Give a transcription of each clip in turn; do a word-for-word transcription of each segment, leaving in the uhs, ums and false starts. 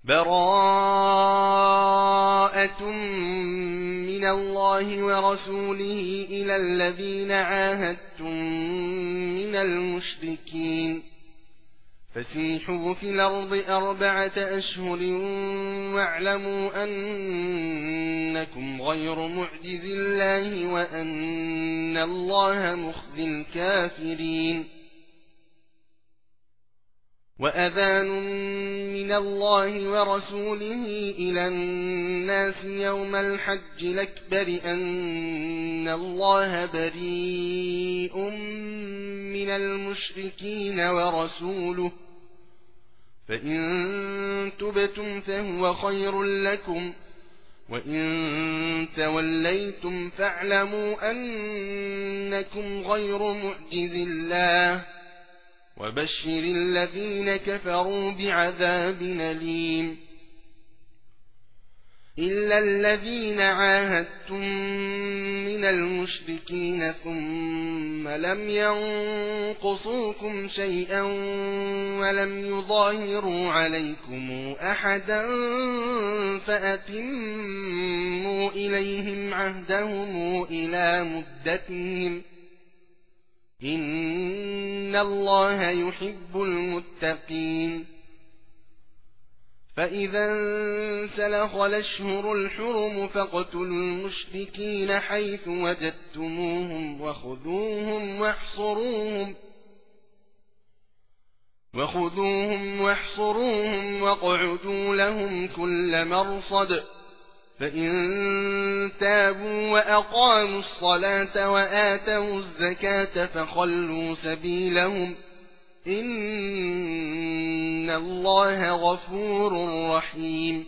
براءة من الله ورسوله إلى الذين عاهدتم من المشركين فسيحوا في الأرض أربعة أشهر واعلموا أنكم غير معجز الله وأن الله مخزي الكافرين. وأذان من الله ورسوله إلى الناس يوم الحج الأكبر أن الله بريء من المشركين ورسوله فإن تبتم فهو خير لكم وإن توليتم فاعلموا أنكم غير معجز الله وبشر الذين كفروا بعذاب أليم. إلا الذين عاهدتم من المشركين ثم لم ينقصوكم شيئا ولم يظاهروا عليكم أحدا فأتموا إليهم عهدهم إلى مدتهم إن الله يحب المتقين. فإذا انسلخ الأشهر الحرم فاقتلوا المشركين حيث وجدتموهم وخذوهم واحصروهم وخذوهم واحصروهم واقعدوا لهم كل مرصد فإن تابوا وأقاموا الصلاة وآتوا الزكاة فخلوا سبيلهم إن الله غفور رحيم.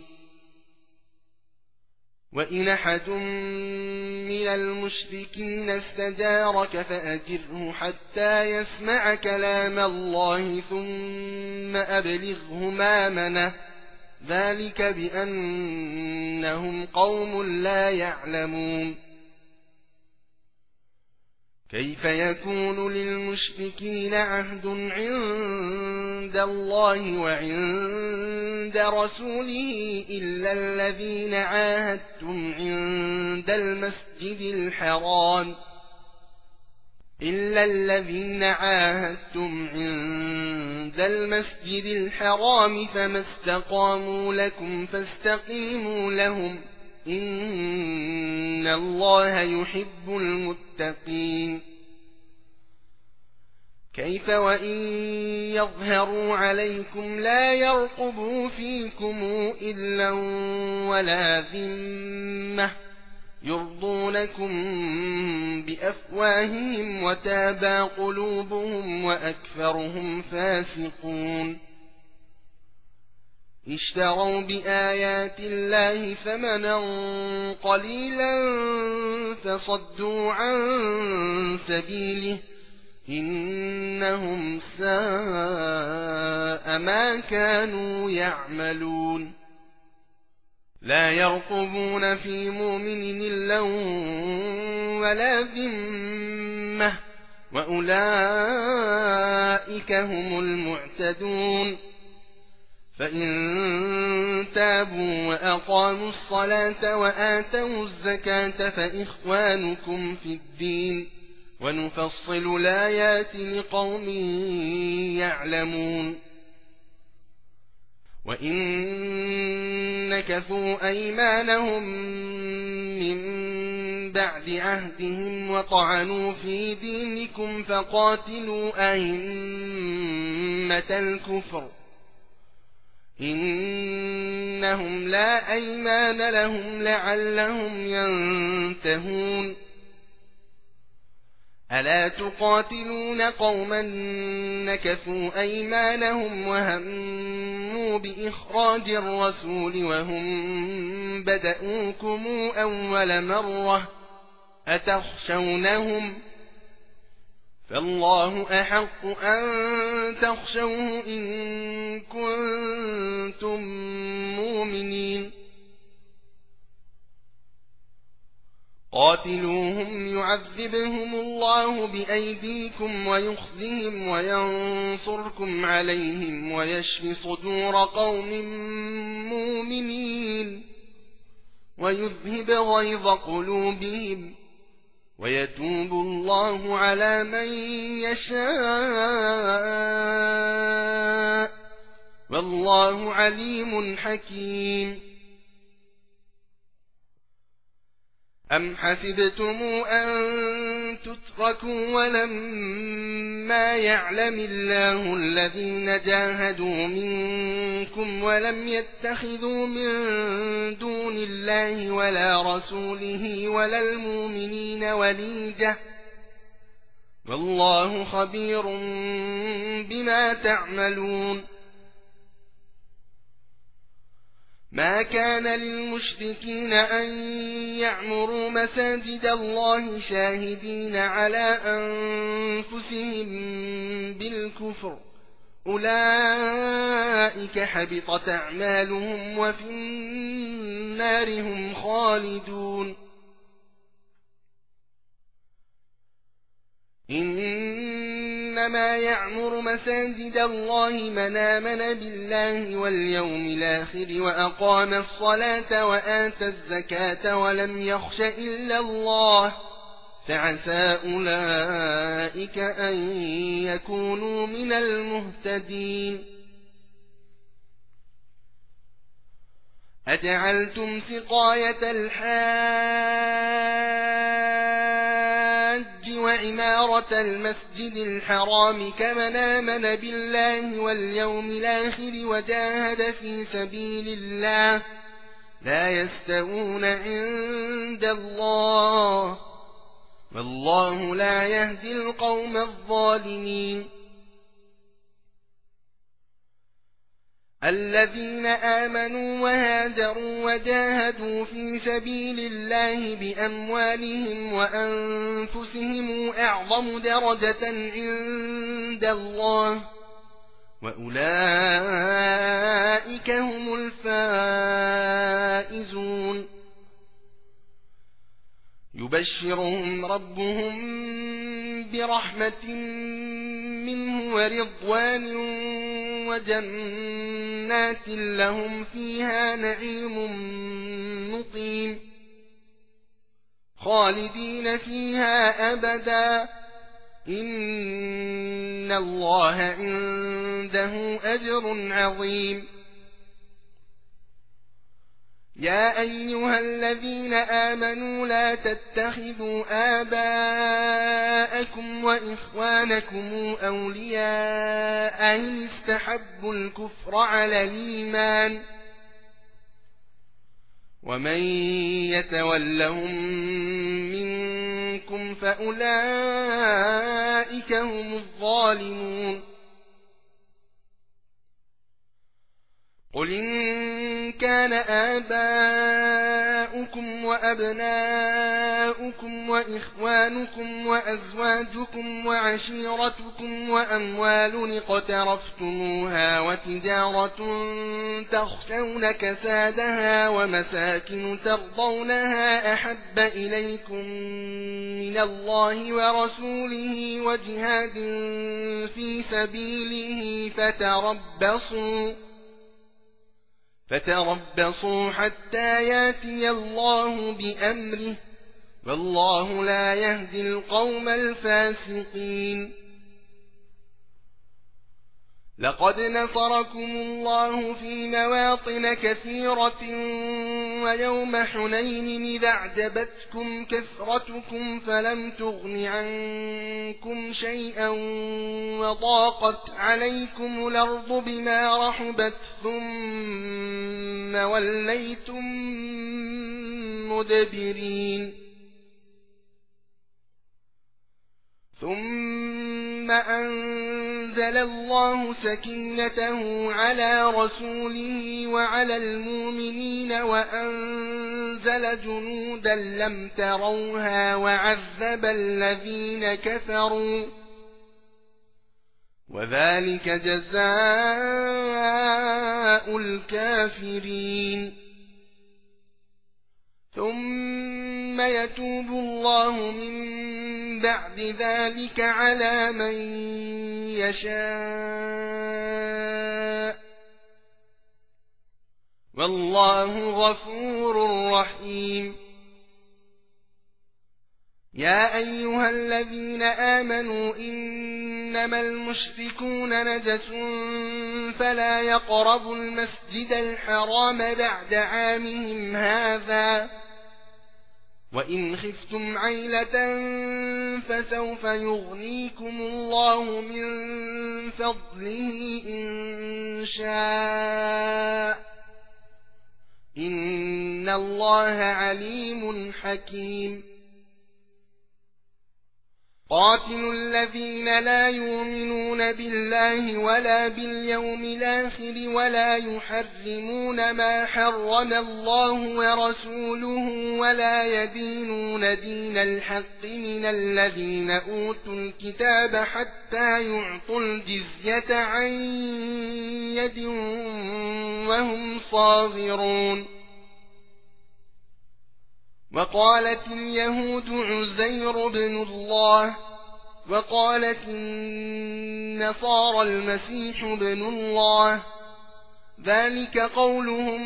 وإن أحد من المشركين استجارك فأجره حتى يسمع كلام الله ثم أبلغه مأمنه ذلك بأنهم قوم لا يعلمون. كيف يكون للمشركين عهد عند الله وعند رسوله إلا الذين عاهدتم عند المسجد الحرام إلا الذين عاهدتم عند المسجد الحرام فما استقاموا لكم فاستقيموا لهم إن الله يحب المتقين. كيف وإن يظهروا عليكم لا يرقبوا فيكم إلا ولا ذمة يرضونكم بأفواههم وتابى قلوبهم وأكثرهم فاسقون. اشتروا بآيات الله ثمنا قليلا فصدوا عن سبيله إنهم ساء ما كانوا يعملون. لا يرقبون في مؤمن إلا ولا ذمة وأولئك هم المعتدون. فإن تابوا وأقاموا الصلاة وآتوا الزكاة فإخوانكم في الدين ونفصل الآيات لقوم يعلمون. وإن نكثوا أيمانهم من بعد عهدهم وطعنوا في دينكم فقاتلوا أئمة الكفر إنهم لا أيمان لهم لعلهم ينتهون. ألا تقاتلون قوما نكثوا أيمانهم وهموا بإخراج الرسول وهم بدأوكم أول مرة أتخشونهم فالله أحق أن تخشوه إن كنتم مؤمنين. قاتلوهم يعذبهم الله بأيديكم ويخزهم وينصركم عليهم ويشف صدور قوم مؤمنين ويذهب غيظ قلوبهم ويتوب الله على من يشاء والله عليم حكيم. أم حسبتم أن تتركوا ولما يعلم الله الذين جاهدوا منكم ولم يتخذوا من دون الله ولا رسوله ولا المؤمنين وليجة والله خبير بما تعملون. ما كان للمشركين أن يعمروا مساجد الله شاهدين على أنفسهم بالكفر أولئك حبطت أعمالهم وفي النار هم خالدون. إنما يعمر مساجد الله من آمن بالله واليوم الآخر وأقام الصلاة وآتى الزكاة ولم يخش إلا الله فعسى أولئك أن يكونوا من المهتدين. أجعلتم سقاية الحاج وعمارة المسجد الحرام كمن آمن بالله واليوم الآخر وجاهد في سبيل الله لا يستوون عند الله والله لا يهدي القوم الظالمين. الذين آمنوا وهاجروا وجاهدوا في سبيل الله بأموالهم وأنفسهم أعظم درجة عند الله وأولئك هم الفائزون. يبشرهم ربهم برحمة منه ورضوان وجنات لهم فيها نعيم مقيم خالدين فيها أبدا إن الله عنده أجر عظيم. يا أيها الذين آمنوا لا تتخذوا آباءكم وإخوانكم أولياء إن استحبوا الكفر على الإيمان ومن يتولهم منكم فأولئك هم الظالمون. قل إن كان آباؤكم وأبناؤكم وإخوانكم وأزواجكم وعشيرتكم وأموال اقترفتموها وتجارة تخشون كسادها ومساكن ترضونها أحب إليكم من الله ورسوله وجهاد في سبيله فتربصوا فتربصوا حتى ياتي الله بأمره والله لا يهدي القوم الفاسقين. لقد نصركم الله في مواطن كثيرة ويوم حنين إذ أعجبتكم كثرتكم فلم تغن عنكم شيئا وضاقت عليكم الأرض بما رحبت ثم وليتم مدبرين. ثم أنزل الله سكينته على رسوله وعلى المؤمنين وأنزل جنودا لم تروها وعذب الذين كفروا وذلك جزاء الكافرين. ثم ويتوب الله من بعد ذلك على من يشاء والله غفور رحيم يا أيها الذين آمنوا إنما المشركون نجس فلا يقربوا المسجد الحرام بعد عامهم هذا وإن خفتم عيلة فسوف يغنيكم الله من فضله إن شاء إن الله عليم حكيم قاتلوا الذين لا يؤمنون بالله ولا باليوم الآخر ولا يحرمون ما حرم الله ورسوله ولا يدينون دين الحق من الذين أوتوا الكتاب حتى يعطوا الجزية عن يد وهم صاغرون وقالت اليهود عزير بن الله وقالت النصارى المسيح بن الله ذلك قولهم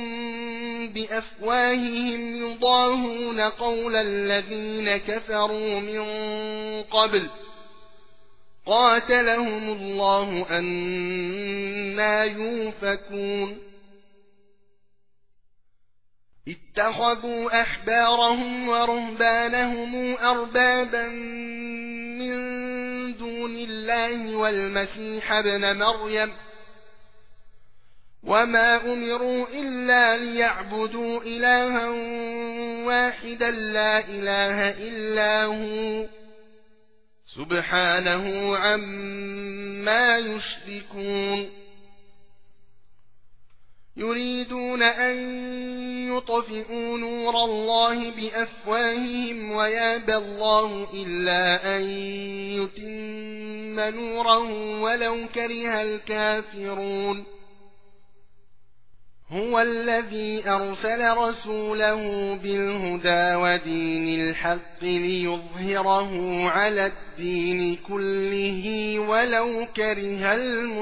بأفواههم يضاهون قول الذين كفروا من قبل قاتلهم الله أنى يؤفكون اتخذوا أحبارهم ورهبانهم أربابا من دون الله والمسيح ابن مريم وما أمروا إلا ليعبدوا إلها واحدا لا إله إلا هو سبحانه عما يشركون يريدون أن يطفئوا نور الله بأفواههم ويابى الله إلا أن يتم نوره ولو كره الكافرون هو الذي أرسل رسوله بالهدى ودين الحق ليظهره على الدين كله ولو كره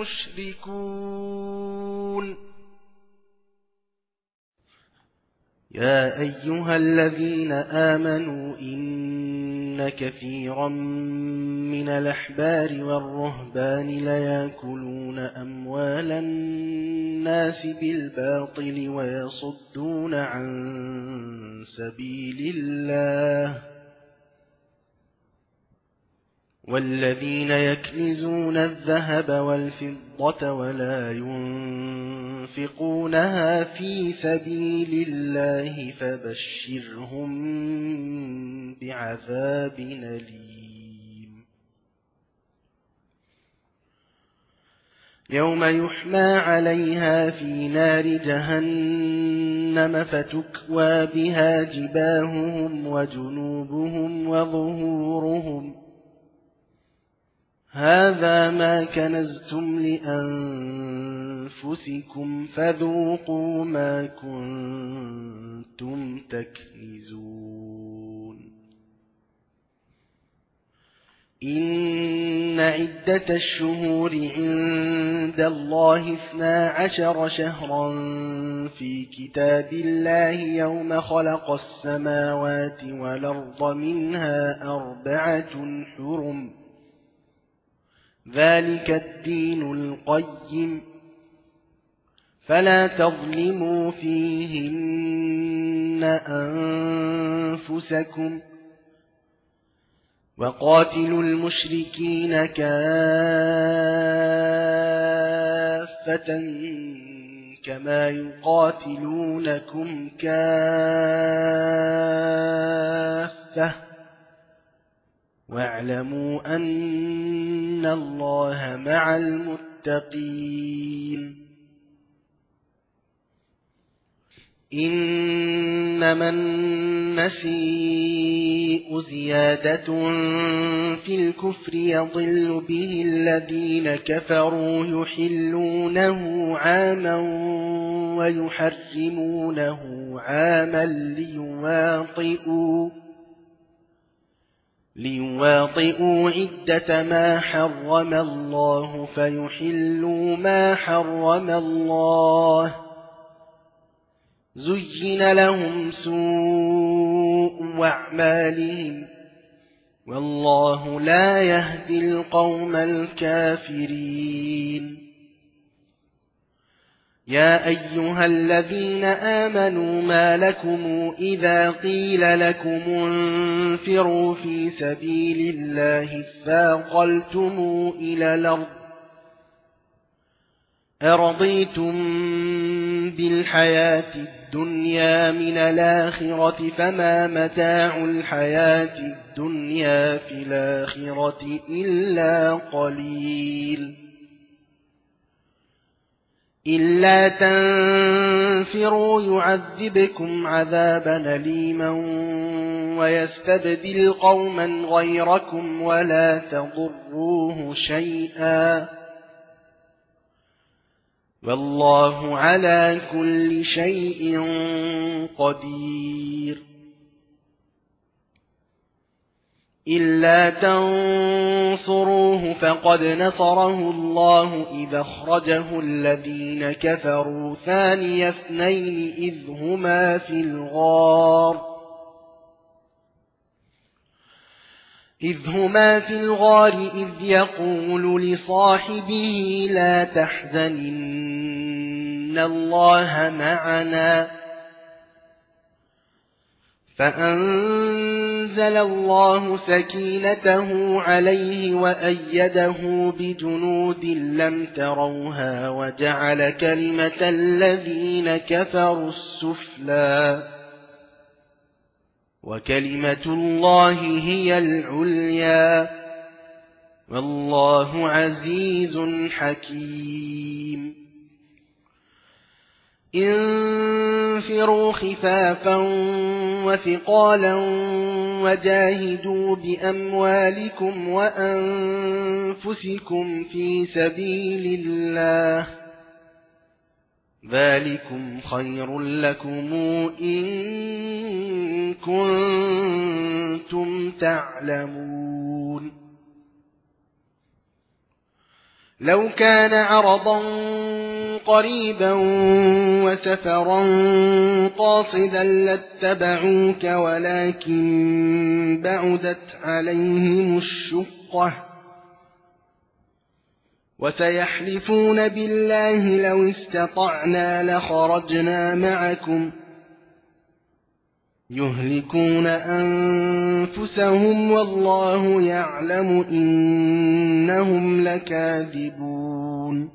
المشركون يا أيها الذين آمنوا إن كثيرا من الأحبار والرهبان ليأكلون أموال الناس بالباطل ويصدون عن سبيل الله والذين يكنزون الذهب والفضة ولا ينفقونها في سبيل الله فبشرهم بعذاب أليم يوم يحمى عليها في نار جهنم فتكوى بها جباههم وجنوبهم وظهورهم هذا ما كنزتم لأنفسكم فذوقوا ما كنتم تكنزون إن عدة الشهور عند الله اثنا عشر شهرا في كتاب الله يوم خلق السماوات والأرض منها أربعة حرم ذلك الدين القيم فلا تظلموا فيهن أنفسكم وقاتلوا المشركين كافة كما يقاتلونكم كافة واعلموا أن الله مع المتقين إنما النسيء زيادة في الكفر يضل به الذين كفروا يحلونه عاما ويحرمونه عاما ليواطئوا ليواطئوا عدة ما حرم الله فيحلوا ما حرم الله زين لهم سوء أعمالهم والله لا يهدي القوم الكافرين يا أيها الذين آمنوا ما لكم إذا قيل لكم انفروا في سبيل الله اثاقلتم إلى الأرض أرضيتم بالحياة الدنيا من الآخرة فما متاع الحياة الدنيا في الآخرة إلا قليل إلا تنفروا يعذبكم عذابا أليما ويستبدل قوما غيركم ولا تضروه شيئا والله على كل شيء قدير إلا تنصروه فقد نصره الله إذا أخرجه الذين كفروا ثاني اثنين إذ هما في الغار إذ هما في الغار إذ يقول لصاحبه لا تحزن إن الله معنا فأنزل الله سكينته عليه وأيده بجنود لم تروها وجعل كلمة الذين كفروا السفلى وكلمة الله هي العليا والله عزيز حكيم انفروا خفافا وثقالا وجاهدوا بأموالكم وأنفسكم في سبيل الله ذلكم خير لكم إن كنتم تعلمون لو كان عرضا قريبا وسفرا قاصدا لاتبعوك ولكن بعدت عليهم الشقة وسيحلفون بالله لو استطعنا لخرجنا معكم يهلكون أنفسهم والله يعلم إنهم لكاذبون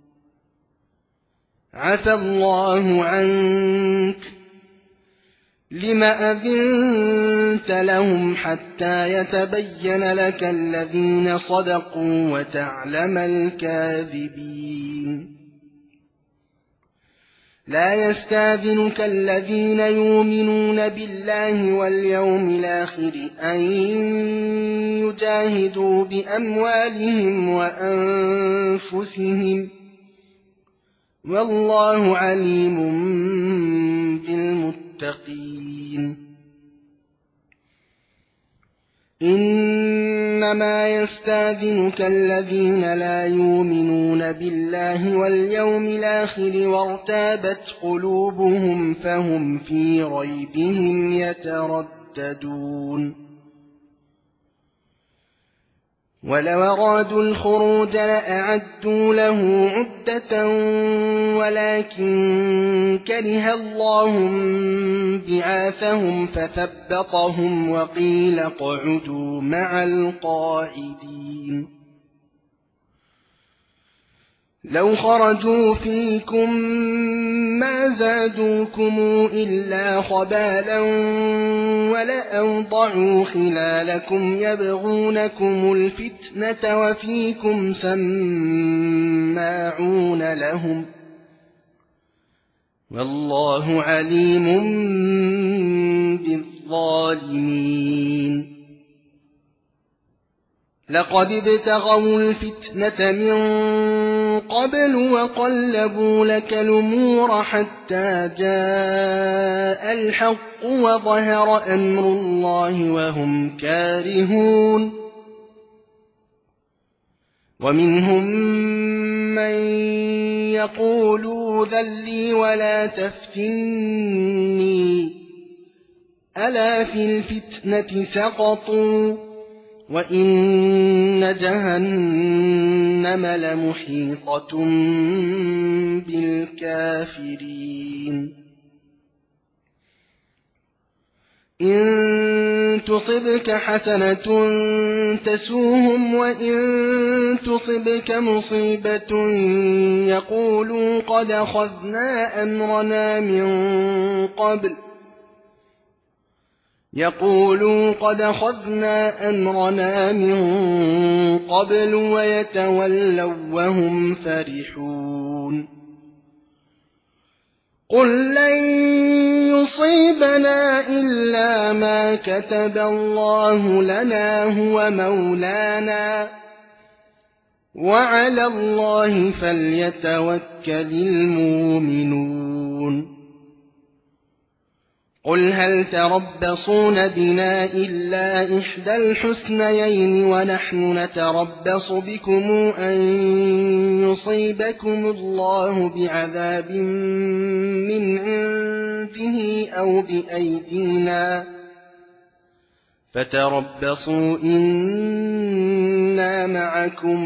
عفى الله عنك لم أذنت لهم حتى يتبين لك الذين صدقوا وتعلم الكاذبين لا يستاذنك الذين يؤمنون بالله واليوم الآخر أن يجاهدوا بأموالهم وأنفسهم والله عليم بالمتقين إنما يستاذنك الذين لا يؤمنون بالله واليوم الآخر وارتابت قلوبهم فهم في ريبهم يترددون ولو أرادوا الخروج لأعدوا له عدة ولكن كره الله بعاثهم فثبطهم وقيل اقعدوا مع القاعدين لو خرجوا فيكم ما زادوكم إلا خبالا ولأوضعوا خلالكم يبغونكم الفتنة وفيكم سماعون لهم والله عليم بالظالمين لقد ابتغوا الفتنة من قبل وقلبوا لك الأمور حتى جاء الحق وظهر أمر الله وهم كارهون ومنهم من يقول ائذن لي ولا تفتني ألا في الفتنة سقطوا وإن جهنم لمحيطة بالكافرين إن تصبك حسنة تسوهم وإن تصبك مصيبة يقولوا قد أخذنا أمرنا من قبل يقولوا قد أخذنا أمرنا من قبل ويتولوا وهم فرحون قل لن يصيبنا إلا ما كتب الله لنا هو مولانا وعلى الله فليتوكل المؤمنون قل هل تربصون بنا إلا إحدى الحسنيين ونحن نتربص بكم أن يصيبكم الله بعذاب من عنده أو بأيدينا فتربصوا إنا معكم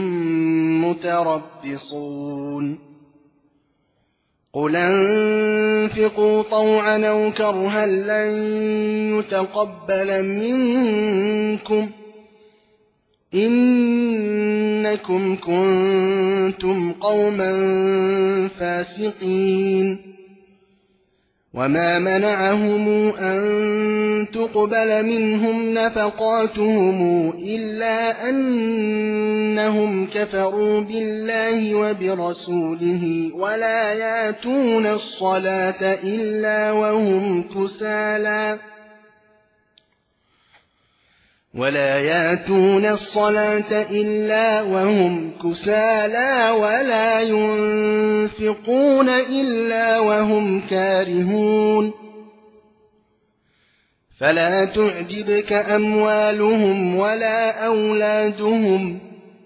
متربصون قل انفقوا طوعا أو كرها لن يتقبل منكم إنكم كنتم قوما فاسقين وما منعهم أن تقبل منهم نفقاتهم إلا أنهم كفروا بالله وبرسوله ولا يأتون الصلاة إلا وهم كسالى ولا يأتون الصلاة إلا وهم كسالى ولا ينفقون إلا وهم كارهون فلا تعجبك أموالهم ولا أولادهم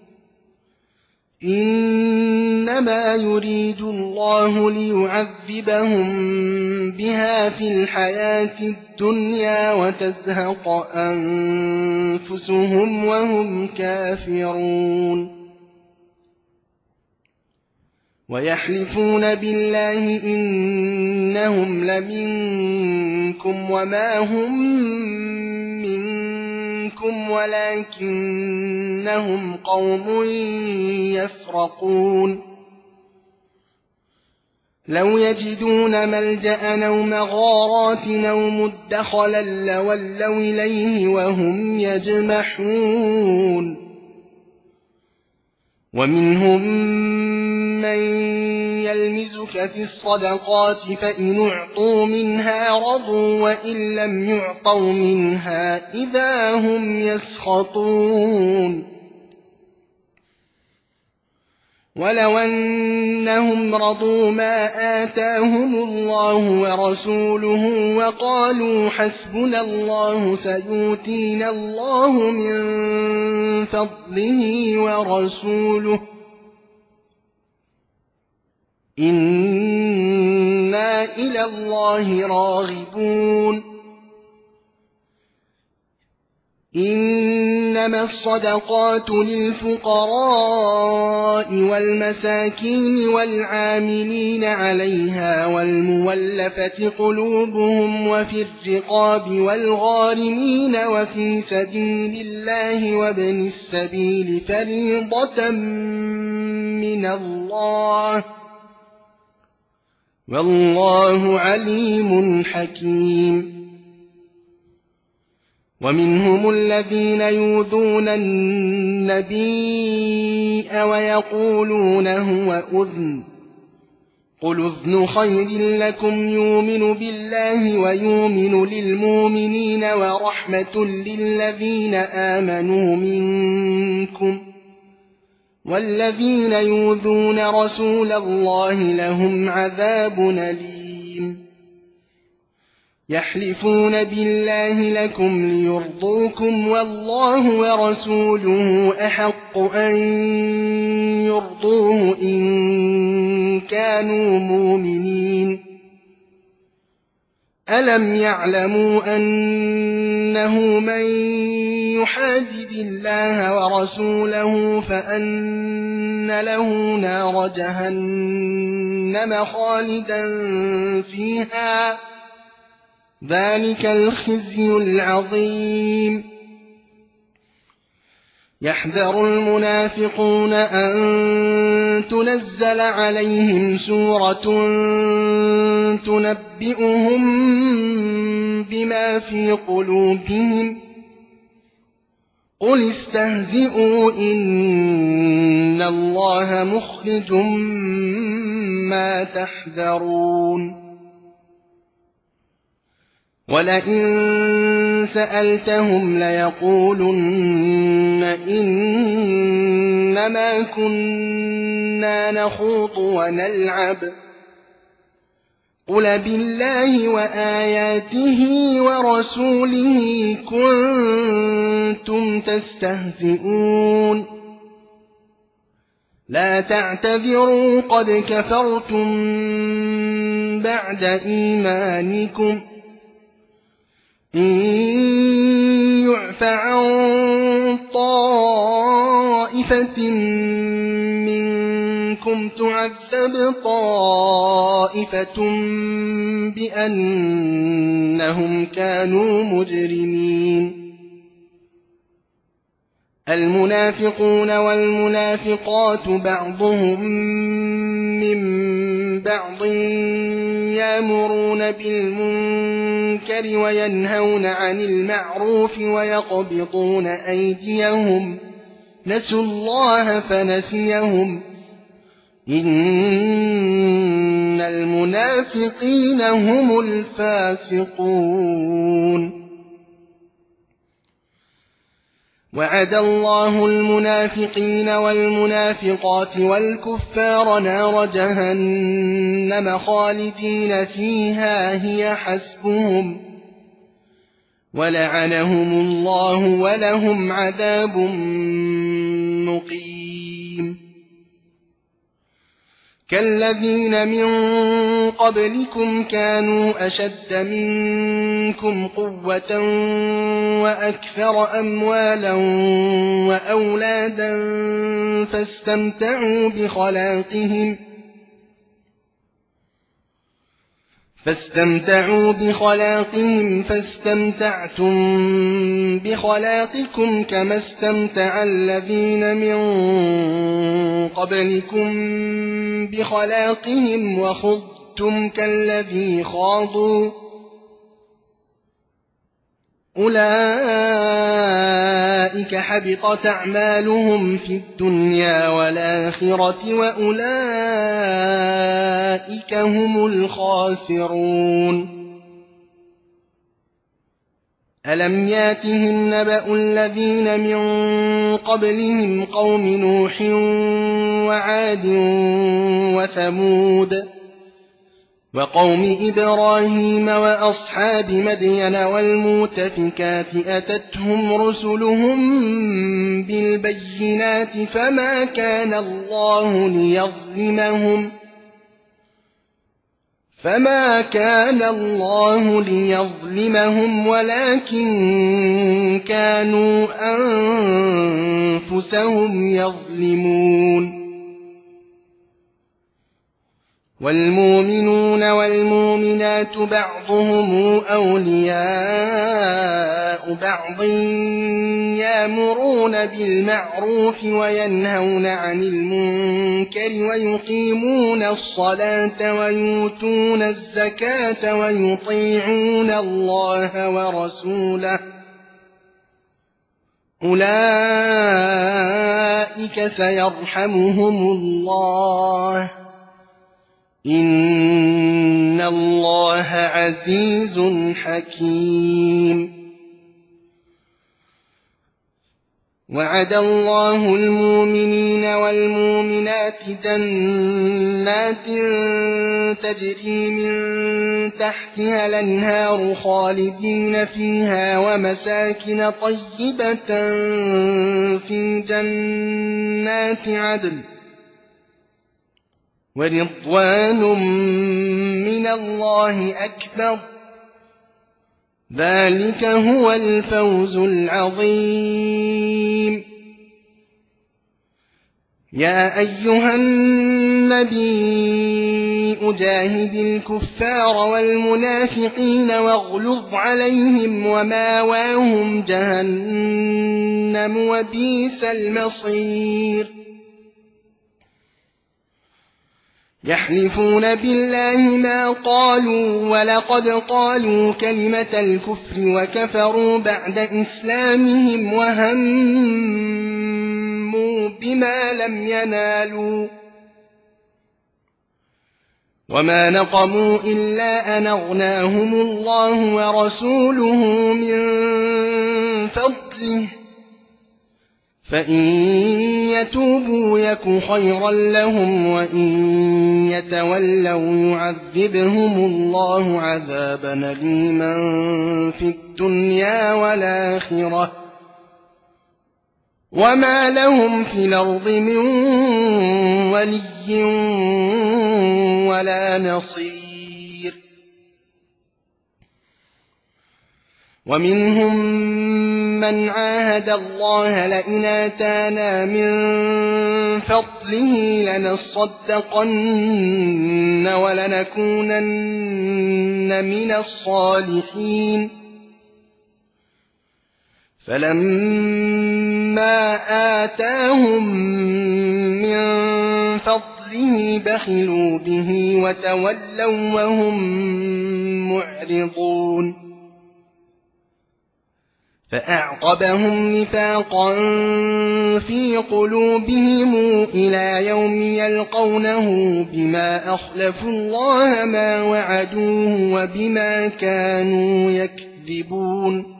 إنما يريد الله ليعذبهم بها في الحياة الدنيا وتزهق أنفسهم وهم كافرون ويحلفون بالله إنهم لمنكم وما هم منكم ولكنهم قوم يفرقون لو يجدون ملجأ أو مغارات أو مدخلا لولوا إليه وهم يجمحون ومنهم من يلمزك في الصدقات فإن أعطوا منها رضوا وإن لم يعطوا منها إذا هم يسخطون ولو أنهم رضوا ما آتاهم الله ورسوله وقالوا حسبنا الله سيؤتينا الله من فضله ورسوله إنا إلى الله راغبون إنما الصدقات للفقراء والمساكين والعاملين عليها والمولفة قلوبهم وفي الرقاب والغارمين وفي سبيل الله وابن السبيل فريضة من الله والله عليم حكيم ومنهم الذين يؤذون النبي ويقولون هو أذن قل اذن خير لكم يؤمن بالله ويؤمن للمؤمنين ورحمة للذين آمنوا منكم والذين يؤذون رسول الله لهم عذاب أليم يحلفون بالله لكم ليرضوكم والله ورسوله أحق أن يرضوه إن كانوا مؤمنين ألم يعلموا أنه من يحادد الله ورسوله فأن له نار جهنم خالدا فيها ذلك الخزي العظيم يحذر المنافقون أن تنزل عليهم سورة تنبئهم بما في قلوبهم قل استهزئوا إن الله مخرج ما تحذرون ولئن سألتهم ليقولن إنما كنا نخوض ونلعب قل بالله وآياته ورسوله كنتم تستهزئون لا تعتذروا قد كفرتم بعد إيمانكم إن يعف عن طائفة منكم تعذب طائفة بأنهم كانوا مجرمين المنافقون والمنافقات بعضهم من بعض يأمرون بالمنكر وينهون عن المعروف ويقبضون أيديهم نسوا الله فنسيهم إن المنافقين هم الفاسقون وعد الله المنافقين والمنافقات والكفار نار جهنم خالدين فيها هي حسبهم ولعنهم الله ولهم عذاب مقيم كالذين من قبلكم كانوا أشد منكم قوة وأكثر أموالا وأولادا فاستمتعوا بخلاقهم فاستمتعوا بخلاقهم فاستمتعتم بخلاقكم كما استمتع الذين من قبلكم بخلاقهم وخضتم كالذي خاضوا أولئك حبطت أعمالهم في الدنيا والآخرة وأولئك هم الخاسرون ألم ياتهم نبأ الذين من قبلهم قوم نوح وعاد وثمود وقوم إبراهيم وأصحاب مدين والمؤتفكات أتتهم رسلهم بالبينات فما كان الله ليظلمهم فما كان الله ليظلمهم ولكن كانوا أنفسهم يظلمون والمؤمنون والمؤمنات بعضهم أولياء بعض يأمرون بالمعروف وينهون عن المنكر ويقيمون الصلاة ويؤتون الزكاة ويطيعون الله ورسوله أولئك سيرحمهم الله إن الله عزيز حكيم. وعد الله المؤمنين والمؤمنات جنات تجري من تحتها الأنهار خالدين فيها ومساكن طيبة في جنات عدن ورضوان من الله أكبر، ذلك هو الفوز العظيم. يا أيها النبي أجاهد الكفار والمنافقين واغلظ عليهم وماواهم جهنم وبئس المصير. يحلفون بالله ما قالوا ولقد قالوا كلمة الكفر وكفروا بعد إسلامهم وهموا بما لم ينالوا وما نقموا إلا أن أغناهم الله ورسوله من فضله فإن يتوبوا يك خيرا لهم وإن يتولوا يعذبهم الله عذابا أليما في الدنيا والآخرة وما لهم في الأرض من ولي ولا نصير. ومنهم من عاهد الله لئن آتانا من فضله لنصدقن ولنكونن من الصالحين فلما آتاهم من فضله بخلوا به وتولوا وهم معرضون. فأعقبهم نفاقا في قلوبهم إلى يوم يلقونه بما أخلفوا الله ما وعدوه وبما كانوا يكذبون.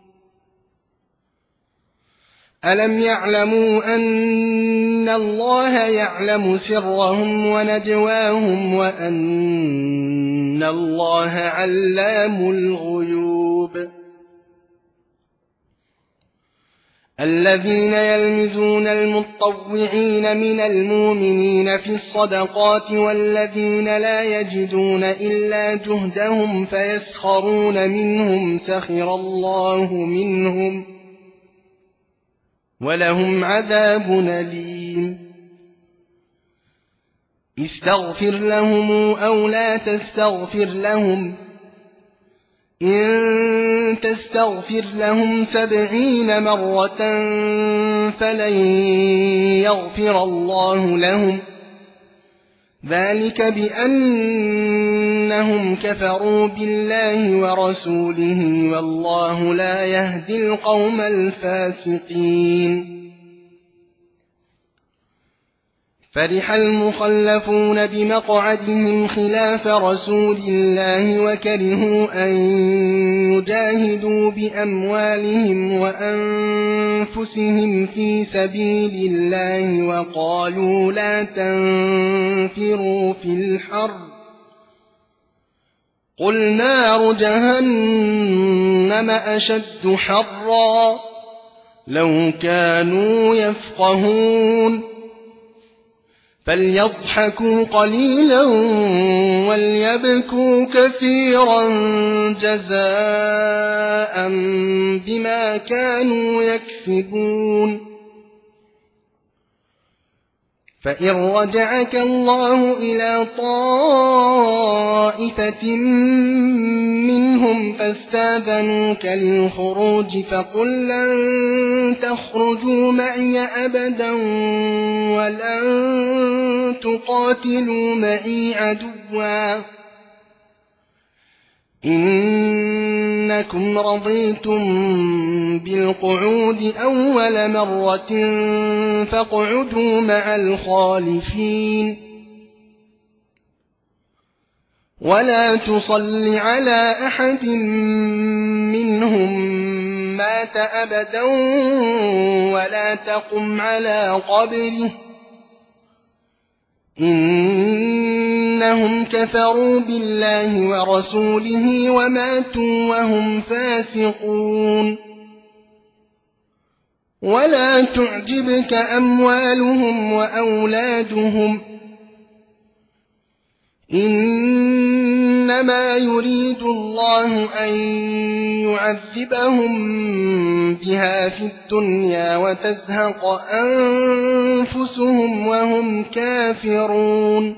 ألم يعلموا أن الله يعلم سرهم ونجواهم وأن الله علام الغيوب. الذين يلمزون المطوعين من المؤمنين في الصدقات والذين لا يجدون إلا جهدهم فيسخرون منهم سخر الله منهم ولهم عذاب أليم. استغفر لهم أو لا تستغفر لهم إن تستغفر لهم سبعين مرة فلن يغفر الله لهم ذلك بأنهم كفروا بالله ورسوله والله لا يهدي القوم الفاسقين. فرح المخلفون بمقعدهم خلاف رسول الله وكرهوا أن يجاهدوا بأموالهم وأنفسهم في سبيل الله وقالوا لا تنفروا في الحر قل نار جهنم أشد حرا لو كانوا يفقهون. فليضحكوا قليلا وليبكوا كثيرا جزاء بما كانوا يكسبون. فإن رجعك الله إلى طائفة منهم فاستاذنوك للخروج فقل لن تخرجوا معي أبدا ولن تقاتلوا معي عدوا إنكم رضيتم بالقعود أول مرة فاقعدوا مع الخالفين. ولا تصل على أحد منهم مات أبدا ولا تقم على قبره إنهم كفروا بالله ورسوله وماتوا وهم فاسقون ولا تعجبك أموالهم وأولادهم إنما يريد الله أن يعذبهم بها في الدنيا وتزهق أنفسهم وهم كافرون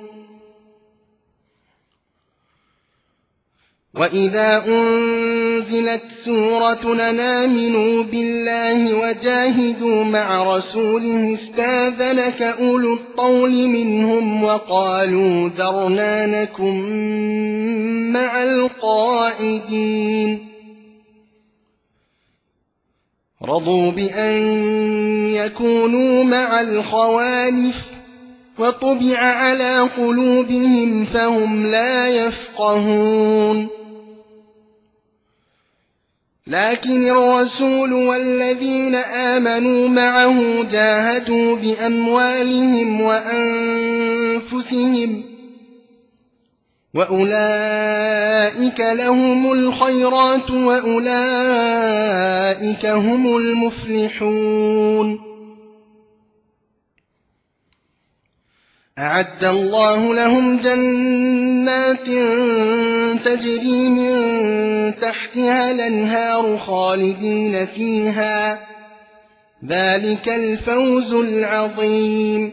وإذا أنزلت سورة آمنوا بالله وجاهدوا مع رسوله استاذنك أولو الطول منهم وقالوا ذرنا نكن مع القاعدين رضوا بأن يكونوا مع الخوالف وطبع على قلوبهم فهم لا يفقهون لكن الرسول والذين آمنوا معه جاهدوا بأموالهم وأنفسهم وأولئك لهم الخيرات وأولئك هم المفلحون أعد الله لهم جنات تجري من تحتها الأنهار خالدين فيها ذلك الفوز العظيم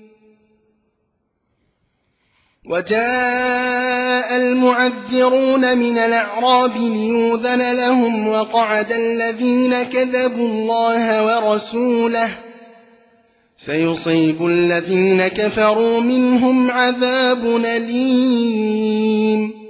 وجاء المعذرون من الأعراب ليؤذن لهم وقعد الذين كذبوا الله ورسوله سيصيب الذين كفروا منهم عذاب أليم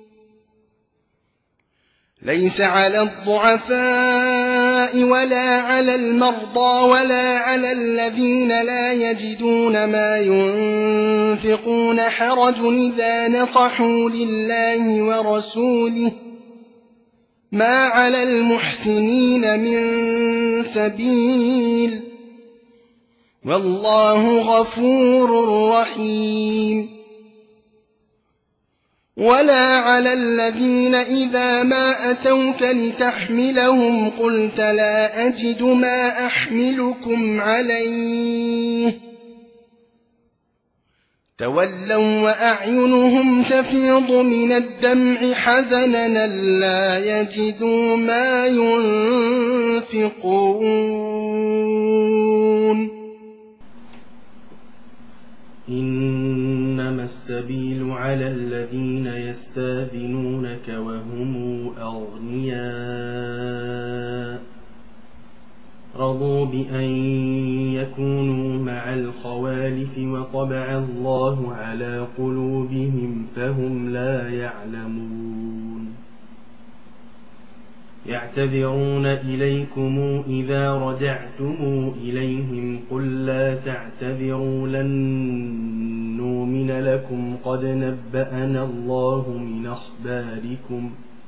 ليس على الضعفاء ولا على المرضى ولا على الذين لا يجدون ما ينفقون حرج إذا نصحوا لله ورسوله ما على المحسنين من سبيل والله غفور رحيم ولا على الذين إذا ما أتوك لتحملهم قلت لا أجد ما أحملكم عليه تولوا وأعينهم تفيض من الدمع حزنا لا يجدوا ما ينفقون إنما السبيل على الذين يستاذنونك وهم أغنياء رضوا بأن يكونوا مع الخوالف وطبع الله على قلوبهم فهم لا يعلمون يعتذرون إليكم إذا رجعتم إليهم قل لا تعتذروا لن نؤمن لكم قد نبأنا الله من أخباركم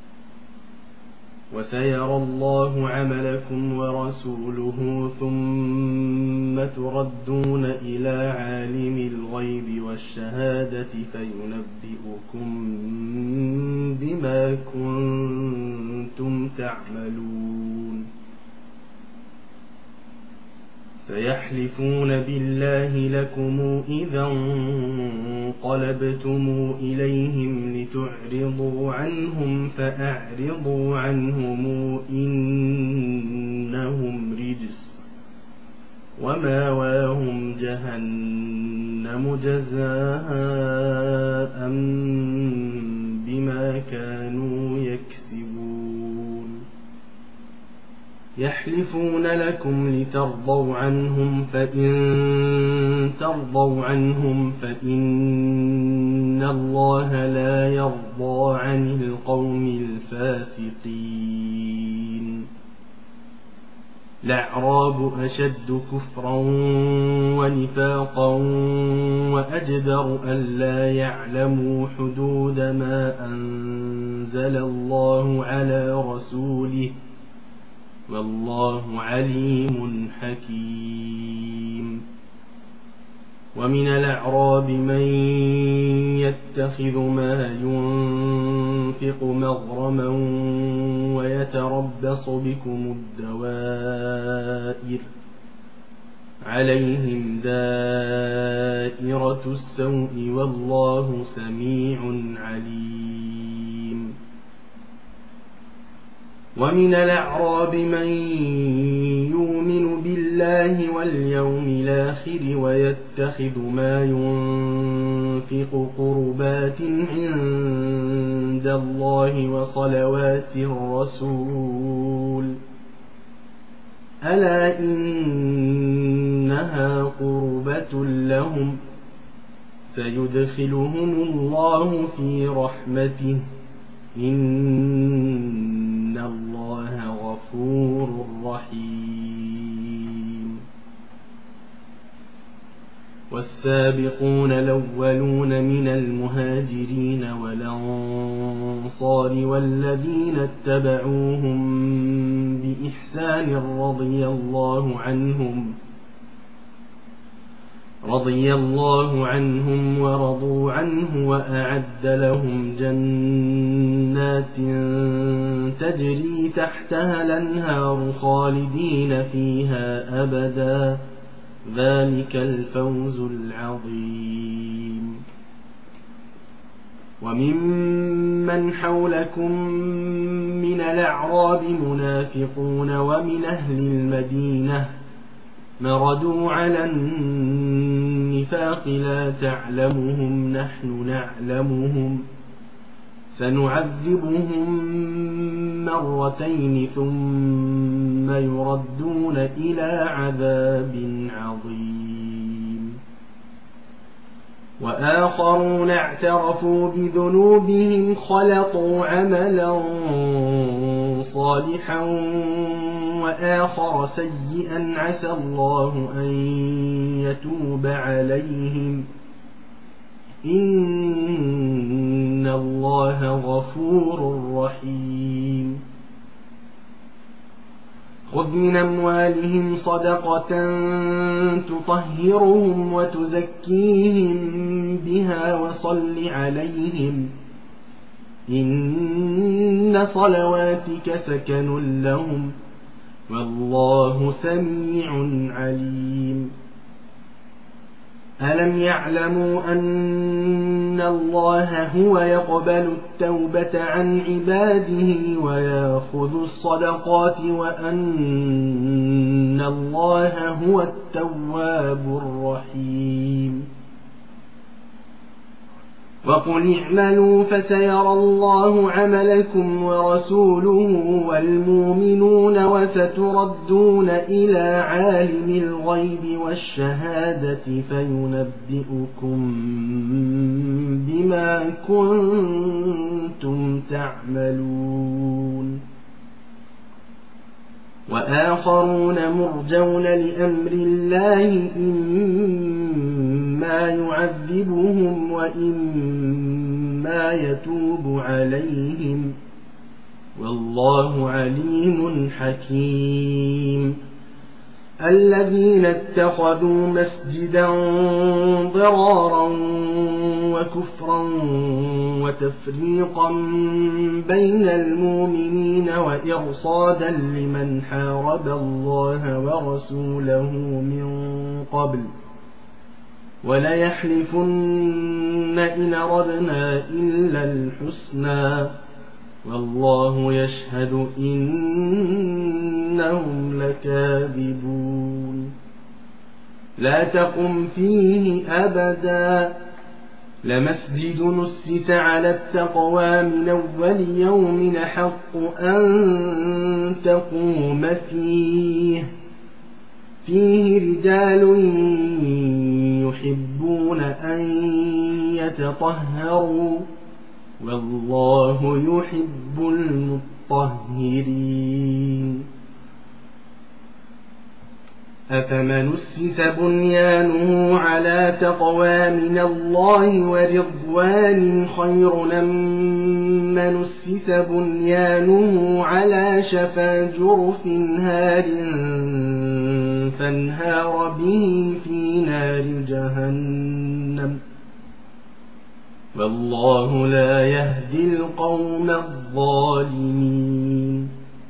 وسيرى الله عملكم ورسوله ثم تردون إلى عالم الغيب والشهادة فينبئكم بما كنتم تعملون سيحلفون بالله لكم إذا انقلبتم إليهم لتعرضوا عنهم فأعرضوا عنهم إنهم رجس وماواهم جهنم جزاء بما كانوا يكسبون يحلفون لكم لترضوا عنهم فإن ترضوا عنهم فإن الله لا يرضى عن القوم الفاسقين الأعراب أشد كفرا ونفاقا وأجدر ألا يعلموا حدود ما أنزل الله على رسوله والله عليم حكيم ومن الأعراب من يتخذ ما ينفق مغرما ويتربص بكم الدوائر عليهم دائرة السوء والله سميع عليم ومن الأعراب من يؤمن بالله واليوم الآخر ويتخذ ما ينفق قربات عند الله وصلوات الرسول ألا إنها قربة لهم سيدخلهم الله في رحمته إن الله غفور رحيم والسابقون الأولون من المهاجرين والأنصار والذين اتبعوهم بإحسان رضي الله عنهم رضي الله عنهم ورضوا عنه وأعد لهم جنات تجري تحتها الأنهار خالدين فيها أبدا ذلك الفوز العظيم وممن حولكم من الأعراب منافقون ومن أهل المدينة مردوا على النفاق لا تعلمهم نحن نعلمهم سنعذبهم مرتين ثم يردون إلى عذاب عظيم وآخرون اعترفوا بذنوبهم خلطوا عملا صالحا وآخر سيئا عسى الله أن يتوب عليهم إن الله غفور رحيم خذ من أموالهم صدقة تطهرهم وتزكيهم بها وصل عليهم إن صلواتك سكن لهم والله سميع عليم ألم يعلموا أن الله هو يقبل التوبة عن عباده ويأخذ الصدقات وأن الله هو التواب الرحيم وقل اعملوا فسيرى الله عملكم ورسوله والمؤمنون وستردون إلى عالم الغيب والشهادة فينبئكم بما كنتم تعملون وآخرون مرجون لأمر الله إما يعذبهم وإما يتوب عليهم والله عليم حكيم الذين اتخذوا مسجدا ضرارا وكفرا وتفريقا بين المؤمنين وإرصادا لمن حارب الله ورسوله من قبل وليحلفن إن أردنا إلا الحسنى والله يشهد إنهم لكاذبون لا تقم فيه أبدا لمسجد نسس على التقوى من أول يوم أحق أن تقوم فيه فيه رجال يحبون أن يتطهروا والله يحب المطهرين أفمن أسس بنيانه على تقوى من الله ورضوان خير أم من أسس بنيانه على شفا جرف هار فانهار به في نار جهنم والله لا يهدي القوم الظالمين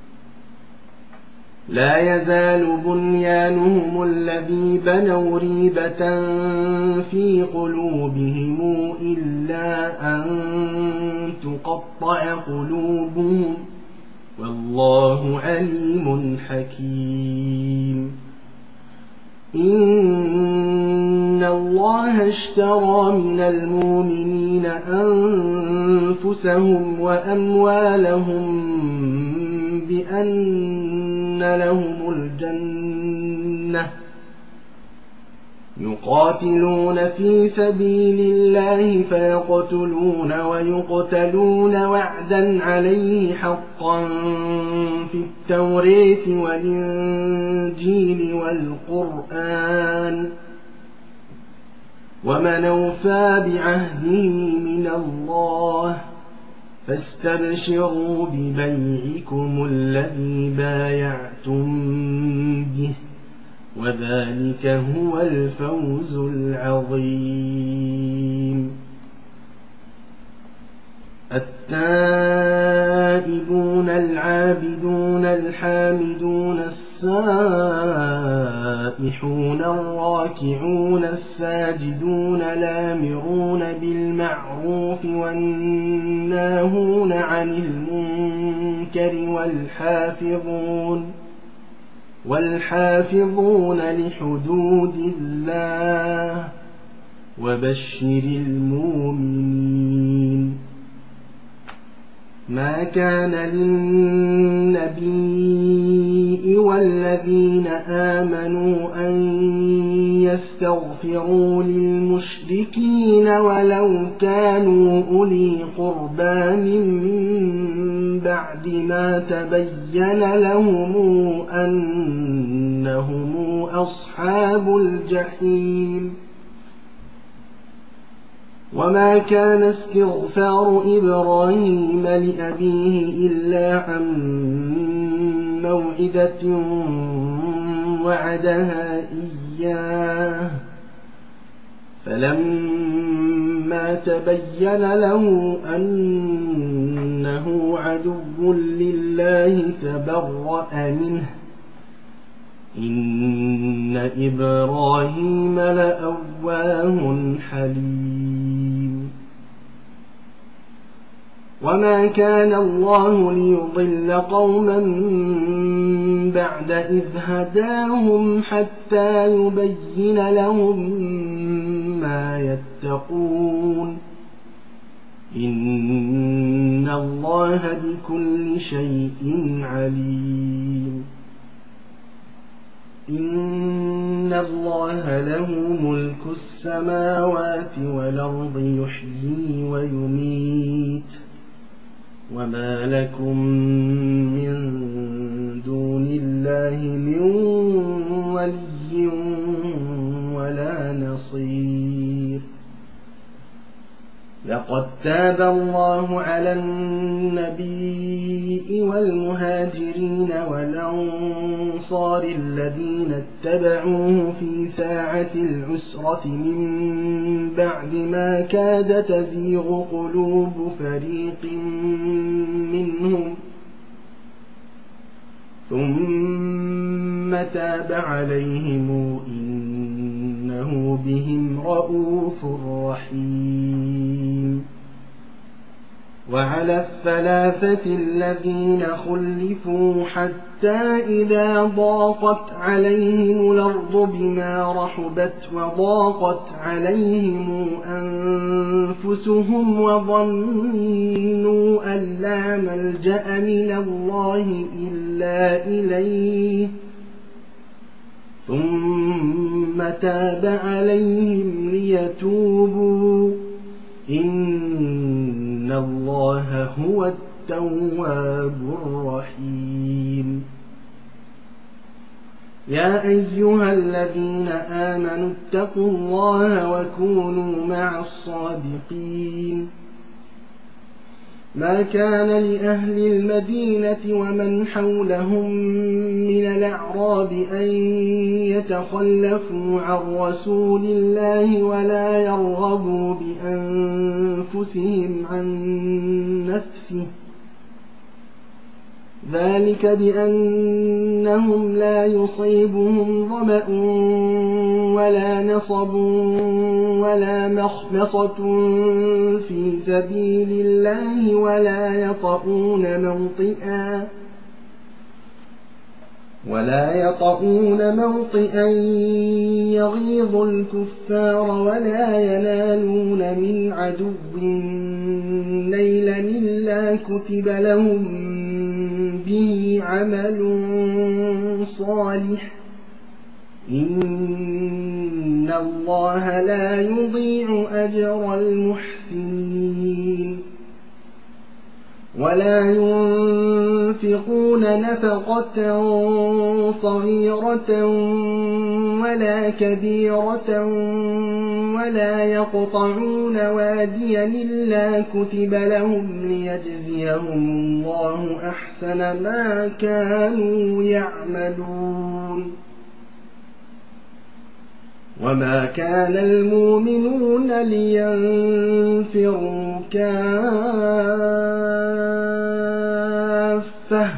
لا يزال بنيانهم الذي بنوا ريبة في قلوبهم إلا أن تقطع قلوبهم والله عليم حكيم إن الله اشترى من المؤمنين أنفسهم وأموالهم بأن لهم الجنة يقاتلون في سبيل الله فيقتلون ويقتلون وعدا عليه حقا في التوراة والإنجيل والقرآن ومن أوفى بعهده من الله فاستبشروا ببيعكم الذي بايعتم به وذلك هو الفوز العظيم التائبون العابدون الحامدون السائحون الراكعون الساجدون الآمرون بالمعروف والناهون عن المنكر والحافظون والحافظون لحدود الله وبشر المؤمنين ما كان للنبي والذين آمنوا أن يستغفروا للمشركين ولو كانوا أولي قربى من بعد ما تبين لهم أنهم أصحاب الجحيم وما كان استغفار إبراهيم لأبيه إلا عن موعدة وعدها إياه فلما تبين له أنه عدو لله تبرأ منه إن إبراهيم لأواه حليم وما كان الله ليضل قوما بعد إذ هداهم حتى يبين لهم ما يتقون إن الله بكل شيء عليم إن الله له ملك السماوات والأرض يحيي ويميت وما لكم من دون الله من ولي ولا نصير لقد تاب الله على النبي والمهاجرين والأنصار الذين اتبعوه في ساعة العسرة من بعد ما كاد تزيغ قلوب فريق منهم ثم تاب عليهم إنه بهم رؤوف رحيم وعلى الثلاثة الذين خلفوا حتى إذا ضاقت عليهم الأرض بما رحبت وضاقت عليهم أنفسهم وظنوا أن لا ملجأ من الله إلا إليه ثم تاب عليهم ليتوبوا إن الله هو التواب الرحيم يا أيها الذين آمنوا اتقوا الله وكونوا مع الصادقين ما كان لأهل المدينة ومن حولهم من الأعراب أن يتخلفوا عن رسول الله ولا يرغبوا بأنفسهم عن نفسه ذلك بأنهم لا يصيبهم ظمأ ولا نصب ولا مخمصة في سبيل الله ولا يطؤون موطئا ولا يطؤون موطئا يغيظ الكفار ولا ينالون من عدو نيلا إلا كتب لهم به عمل صالح إن الله لا يضيع أجر المحسنين ولا ينفقون نفقة صغيرة ولا كبيرة ولا يقطعون واديا إلا كتب لهم ليجزيهم الله أحسن ما كانوا يعملون وما كان المؤمنون لينفروا كافة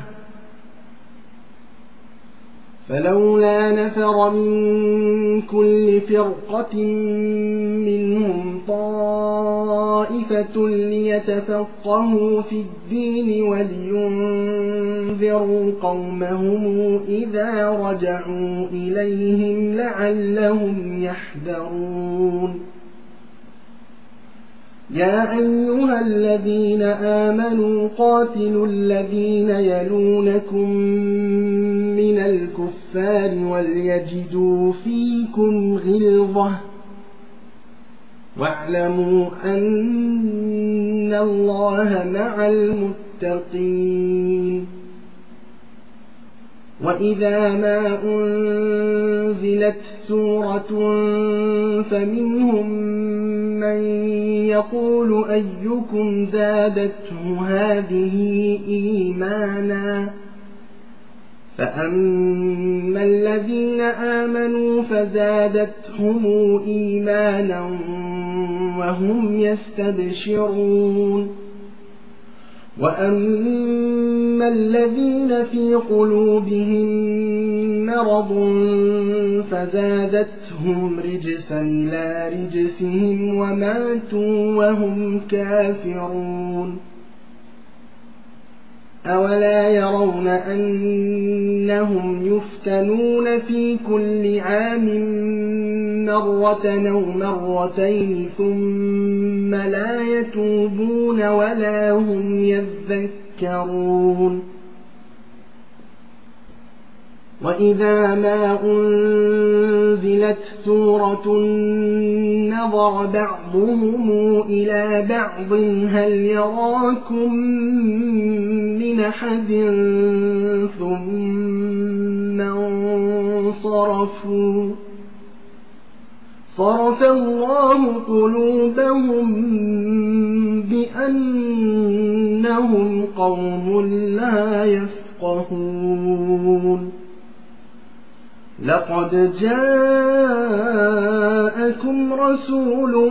فلولا نفر من كل فرقة منهم طائفة ليتفقهوا في الدين ولينذروا قومهم إذا رجعوا إليهم لعلهم يحذرون يا أيها الذين آمنوا قاتلوا الذين يلونكم من الكفار وليجدوا فيكم غلظة واعلموا أن الله مع المتقين وإذا ما أنزلت سورة فمنهم من يقول أيكم زادته هذه إيمانا فأما الذين آمنوا فزادتهم إيمانا وهم يستبشرون وأما الذين في قلوبهم مرض فزادتهم رجسا إلى رجسهم وماتوا وهم كافرون أولا يرون أنهم يفتنون في كل عام مرة أو مرتين ثم لا يتوبون ولا هم يذكرون وإذا ما أنزلت سورة نظر بعضهم إلى بعض هل يراكم من أحد ثم انصرفوا صرف الله قلوبهم بأنهم قوم لا يفقهون لقد جاءكم رسول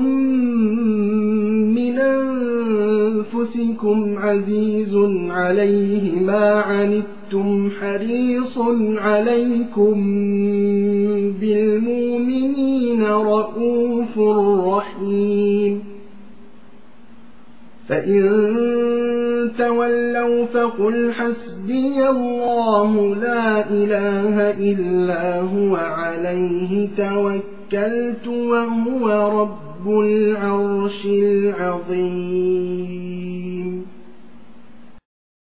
من أنفسكم عزيز عليه ما عنتم حريص عليكم بالمؤمنين رؤوف رحيم فإن تولوا فقل حسبي الله لا إله إلا هو عليه توكلت وهو رب العرش العظيم